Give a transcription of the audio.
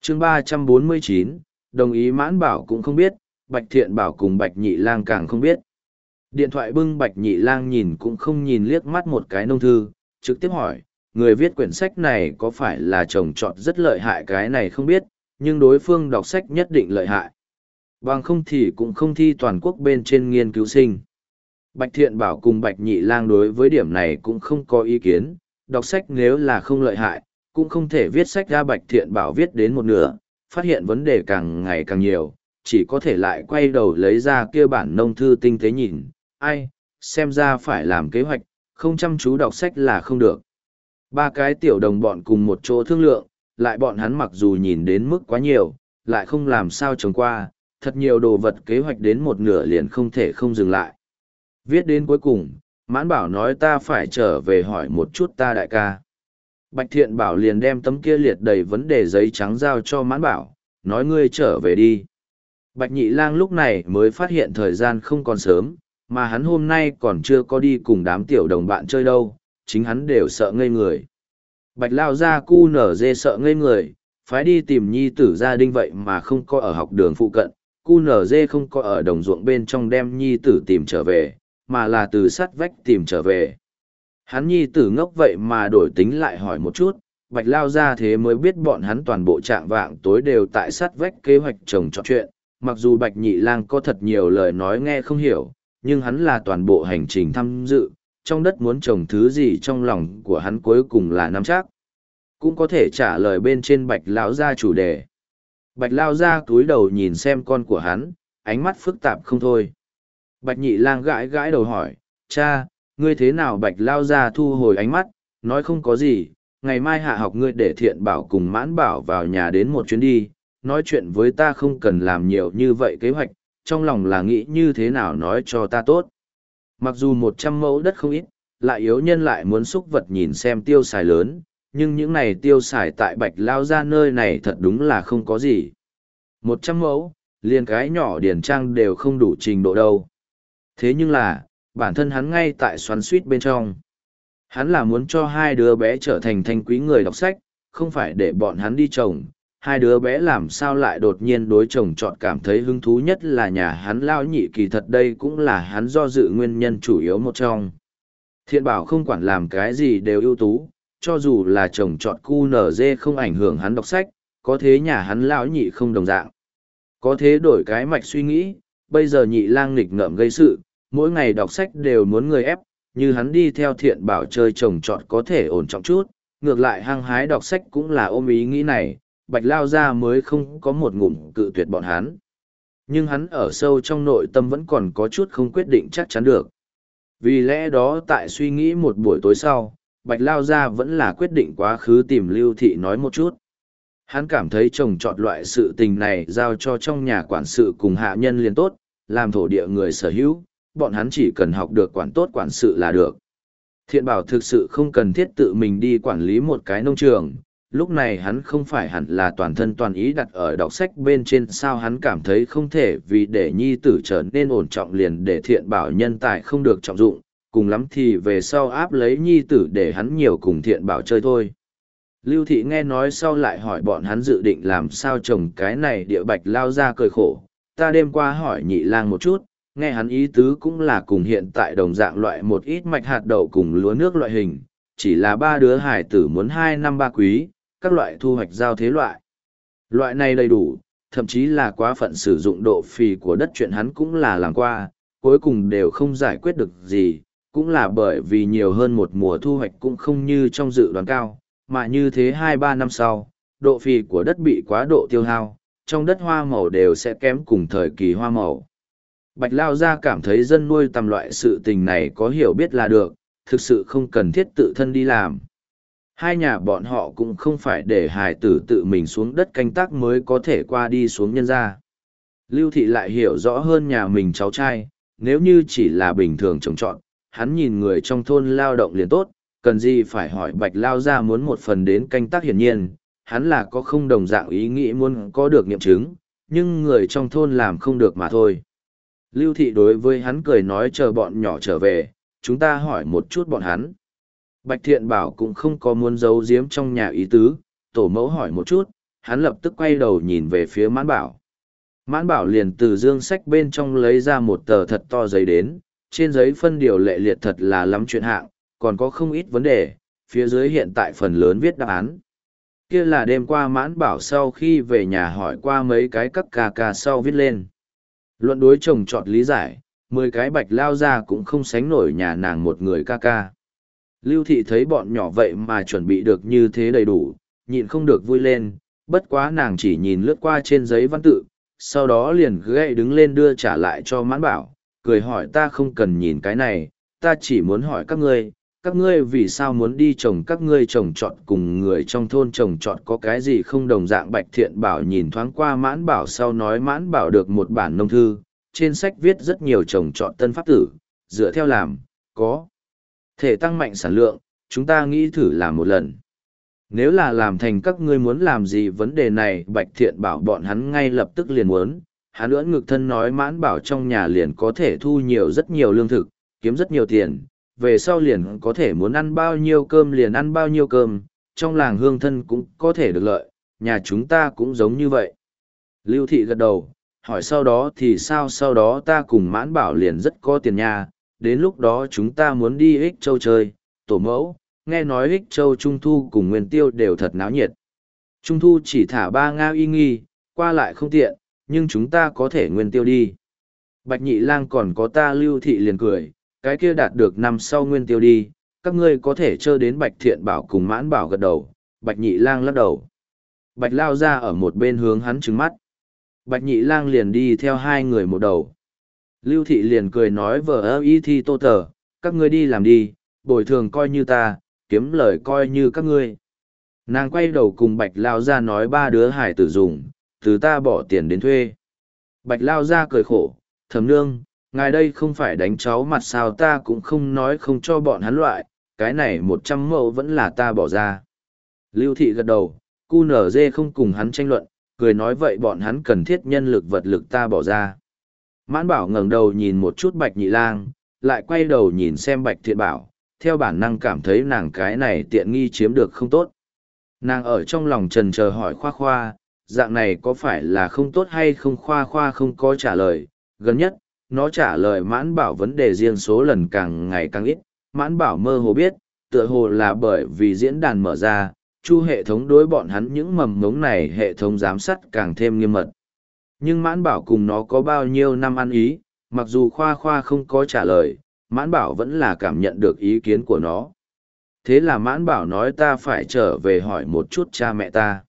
chương 349, đồng ý Mãn Bảo cũng không biết, Bạch Thiện Bảo cùng Bạch Nhị Lang càng không biết. Điện thoại bưng, Bạch Nhị Lang nhìn cũng không nhìn liếc mắt một cái nông thư, trực tiếp hỏi, người viết quyển sách này có phải là trồng trọt rất lợi hại? Cái này không biết, nhưng đối phương đọc sách nhất định lợi hại. Bằng không thì cũng không thi toàn quốc bên trên nghiên cứu sinh. Bạch Thiện Bảo cùng Bạch Nhị Lang đối với điểm này cũng không có ý kiến, đọc sách nếu là không lợi hại, cũng không thể viết sách ra. Bạch Thiện Bảo viết đến một nửa, phát hiện vấn đề càng ngày càng nhiều, chỉ có thể lại quay đầu lấy ra kia bản nông thư tinh tế nhìn, ai, xem ra phải làm kế hoạch, không chăm chú đọc sách là không được. Ba cái tiểu đồng bọn cùng một chỗ thương lượng, lại bọn hắn mặc dù nhìn đến mức quá nhiều, lại không làm sao trồng qua, thật nhiều đồ vật kế hoạch đến một nửa liền không thể không dừng lại. Viết đến cuối cùng, Mãn Bảo nói ta phải trở về hỏi một chút ta đại ca. Bạch Thiện Bảo liền đem tấm kia liệt đầy vấn đề giấy trắng giao cho Mãn Bảo, nói ngươi trở về đi. Bạch Nhị Lang lúc này mới phát hiện thời gian không còn sớm, mà hắn hôm nay còn chưa có đi cùng đám tiểu đồng bạn chơi đâu, chính hắn đều sợ ngây người. Bạch Lao Gia cu nở dê sợ ngây người, phái đi tìm nhi tử gia đình vậy mà không có ở học đường phụ cận, cu nở dê không có ở đồng ruộng bên trong đem nhi tử tìm trở về, mà là từ sát vách tìm trở về. Hắn nhi tử ngốc vậy mà đổi tính lại hỏi một chút, Bạch Lao Gia thế mới biết bọn hắn toàn bộ trạng vạng tối đều tại sát vách kế hoạch trồng trọt chuyện, mặc dù Bạch Nhị Lang có thật nhiều lời nói nghe không hiểu, nhưng hắn là toàn bộ hành trình tham dự, trong đất muốn trồng thứ gì trong lòng của hắn cuối cùng là nắm chắc. Cũng có thể trả lời bên trên Bạch Lão Gia chủ đề. Bạch Lao Gia cúi đầu nhìn xem con của hắn, ánh mắt phức tạp không thôi. Bạch Nhị Lang gãi gãi đầu hỏi, cha, ngươi thế nào? Bạch Lao Gia thu hồi ánh mắt, nói không có gì, ngày mai hạ học ngươi để Thiện Bảo cùng Mãn Bảo vào nhà đến một chuyến đi, nói chuyện với ta không cần làm nhiều như vậy kế hoạch, trong lòng là nghĩ như thế nào nói cho ta tốt. Mặc dù 100 mẫu đất không ít, lại yếu nhân lại muốn xúc vật nhìn xem tiêu xài lớn, nhưng những này tiêu xài tại Bạch Lao Gia nơi này thật đúng là không có gì. 100 mẫu, liền cái nhỏ điển trang đều không đủ trình độ đâu. Thế nhưng là, bản thân hắn ngay tại xoắn suýt bên trong. Hắn là muốn cho hai đứa bé trở thành thanh quý người đọc sách, không phải để bọn hắn đi trồng. Hai đứa bé làm sao lại đột nhiên đối chồng chọn cảm thấy hứng thú, nhất là nhà hắn lao nhị, kỳ thật đây cũng là hắn do dự nguyên nhân chủ yếu một trong. Thiện Bảo không quản làm cái gì đều ưu tú, cho dù là chồng chọn QNZ không ảnh hưởng hắn đọc sách, có thế nhà hắn lão nhị không đồng dạng. Có thế đổi cái mạch suy nghĩ, bây giờ Nhị Lang nghịch ngợm gây sự, mỗi ngày đọc sách đều muốn người ép, như hắn đi theo Thiện Bảo chơi chồng chọn có thể ổn trọng chút, ngược lại hăng hái đọc sách cũng là ôm ý nghĩ này, Bạch Lao Gia mới không có một ngụm cự tuyệt bọn hắn. Nhưng hắn ở sâu trong nội tâm vẫn còn có chút không quyết định chắc chắn được. Vì lẽ đó tại suy nghĩ một buổi tối sau, Bạch Lao Gia vẫn là quyết định quá khứ tìm Lưu Thị nói một chút. Hắn cảm thấy trồng trọt loại sự tình này giao cho trong nhà quản sự cùng hạ nhân liền tốt, làm thổ địa người sở hữu, bọn hắn chỉ cần học được quản tốt quản sự là được. Thiện Bảo thực sự không cần thiết tự mình đi quản lý một cái nông trường, lúc này hắn không phải hẳn là toàn thân toàn ý đặt ở đọc sách bên trên, sao hắn cảm thấy không thể vì để nhi tử trở nên ổn trọng liền để Thiện Bảo nhân tài không được trọng dụng, cùng lắm thì về sau áp lấy nhi tử để hắn nhiều cùng Thiện Bảo chơi thôi. Lưu Thị nghe nói sau lại hỏi bọn hắn dự định làm sao trồng cái này địa. Bạch Lao Ra cười khổ, ta đêm qua hỏi Nhị Lang một chút, nghe hắn ý tứ cũng là cùng hiện tại đồng dạng loại một ít mạch hạt đậu cùng lúa nước loại hình, chỉ là ba đứa hải tử muốn 2 năm 3 quý, các loại thu hoạch giao thế loại. Loại này đầy đủ, thậm chí là quá phận sử dụng độ phì của đất, chuyện hắn cũng là làm qua, cuối cùng đều không giải quyết được gì, cũng là bởi vì nhiều hơn một mùa thu hoạch cũng không như trong dự đoán cao, mà như thế 2-3 năm sau, độ phì của đất bị quá độ tiêu hao, trong đất hoa màu đều sẽ kém cùng thời kỳ hoa màu. Bạch Lao Gia cảm thấy dân nuôi tầm loại sự tình này có hiểu biết là được, thực sự không cần thiết tự thân đi làm. Hai nhà bọn họ cũng không phải để hài tử tự mình xuống đất canh tác mới có thể qua đi xuống nhân ra. Lưu Thị lại hiểu rõ hơn nhà mình cháu trai, nếu như chỉ là bình thường trồng trọt, hắn nhìn người trong thôn lao động liền tốt, cần gì phải hỏi Bạch Lao Gia muốn một phần đến canh tác. Hiển nhiên, hắn là có không đồng dạng ý nghĩ muốn có được nghiệm chứng, nhưng người trong thôn làm không được mà thôi. Lưu Thị đối với hắn cười nói chờ bọn nhỏ trở về, chúng ta hỏi một chút bọn hắn. Bạch Thiện Bảo cũng không có muốn giấu giếm trong nhà ý tứ, tổ mẫu hỏi một chút, hắn lập tức quay đầu nhìn về phía Mãn Bảo. Mãn Bảo liền từ dương sách bên trong lấy ra một tờ thật to giấy đến, trên giấy phân điều lệ liệt thật là lắm chuyện hạng, còn có không ít vấn đề, phía dưới hiện tại phần lớn viết đáp án. Kia là đêm qua Mãn Bảo sau khi về nhà hỏi qua mấy cái các ca ca sau viết lên. Luận đối chồng chọn lý giải, 10 cái Bạch Lao ra cũng không sánh nổi nhà nàng một người ca ca. Lưu Thị thấy bọn nhỏ vậy mà chuẩn bị được như thế đầy đủ, nhịn không được vui lên, bất quá nàng chỉ nhìn lướt qua trên giấy văn tự, sau đó liền gậy đứng lên đưa trả lại cho Mãn Bảo, cười hỏi ta không cần nhìn cái này, ta chỉ muốn hỏi các ngươi vì sao muốn đi trồng các ngươi trồng trọt cùng người trong thôn trồng trọt có cái gì không đồng dạng. Bạch Thiện Bảo nhìn thoáng qua Mãn Bảo sau nói Mãn Bảo được một bản nông thư, trên sách viết rất nhiều trồng trọt tân pháp tử, dựa theo làm, có thể tăng mạnh sản lượng, chúng ta nghĩ thử làm một lần. Nếu là làm thành các ngươi muốn làm gì vấn đề này Bạch Thiện Bảo bọn hắn ngay lập tức liền muốn, hắn ưỡn ngực thân nói Mãn Bảo trong nhà liền có thể thu nhiều rất nhiều lương thực, kiếm rất nhiều tiền, về sau liền có thể muốn ăn bao nhiêu cơm liền ăn bao nhiêu cơm, trong làng hương thân cũng có thể được lợi, nhà chúng ta cũng giống như vậy. Lưu Thị gật đầu, hỏi sau đó thì sao sau đó ta cùng Mãn Bảo liền rất có tiền nha, đến lúc đó chúng ta muốn đi Ích Châu chơi, tổ mẫu, nghe nói Ích Châu Trung Thu cùng Nguyên Tiêu đều thật náo nhiệt. Trung Thu chỉ thả 3 ngao y nghi, qua lại không tiện, nhưng chúng ta có thể Nguyên Tiêu đi. Bạch Nhị Lang còn có ta Lưu Thị liền cười, cái kia đạt được năm sau Nguyên Tiêu đi, các ngươi có thể chơi đến Bạch Thiện Bảo cùng Mãn Bảo gật đầu, Bạch Nhị Lang lắc đầu. Bạch Lao ra ở một bên hướng hắn trừng mắt. Bạch Nhị Lang liền đi theo hai người một đầu. Lưu Thị liền cười nói vợ ơ y thi tô tờ, các ngươi đi làm đi, bồi thường coi như ta, kiếm lời coi như các ngươi. Nàng quay đầu cùng Bạch Lao ra nói 3 đứa hải tử dùng, từ ta bỏ tiền đến thuê. Bạch Lao ra cười khổ, thầm nương, ngài đây không phải đánh cháu mặt sao ta cũng không nói không cho bọn hắn loại, cái này 100 mẫu vẫn là ta bỏ ra. Lưu Thị gật đầu, cu nở dê không cùng hắn tranh luận, cười nói vậy bọn hắn cần thiết nhân lực vật lực ta bỏ ra. Mãn Bảo ngẩng đầu nhìn một chút Bạch Nhị Lang, lại quay đầu nhìn xem Bạch Thiện Bảo, theo bản năng cảm thấy nàng cái này tiện nghi chiếm được không tốt. Nàng ở trong lòng trần chờ hỏi Khoa Khoa, dạng này có phải là không tốt hay không? Khoa Khoa không có trả lời, gần nhất, nó trả lời Mãn Bảo vấn đề riêng số lần càng ngày càng ít. Mãn Bảo mơ hồ biết, tựa hồ là bởi vì diễn đàn mở ra, chu hệ thống đối bọn hắn những mầm ngống này hệ thống giám sát càng thêm nghiêm mật. Nhưng Mãn Bảo cùng nó có bao nhiêu năm ăn ý, mặc dù Khoa Khoa không có trả lời, Mãn Bảo vẫn là cảm nhận được ý kiến của nó. Thế là Mãn Bảo nói ta phải trở về hỏi một chút cha mẹ ta.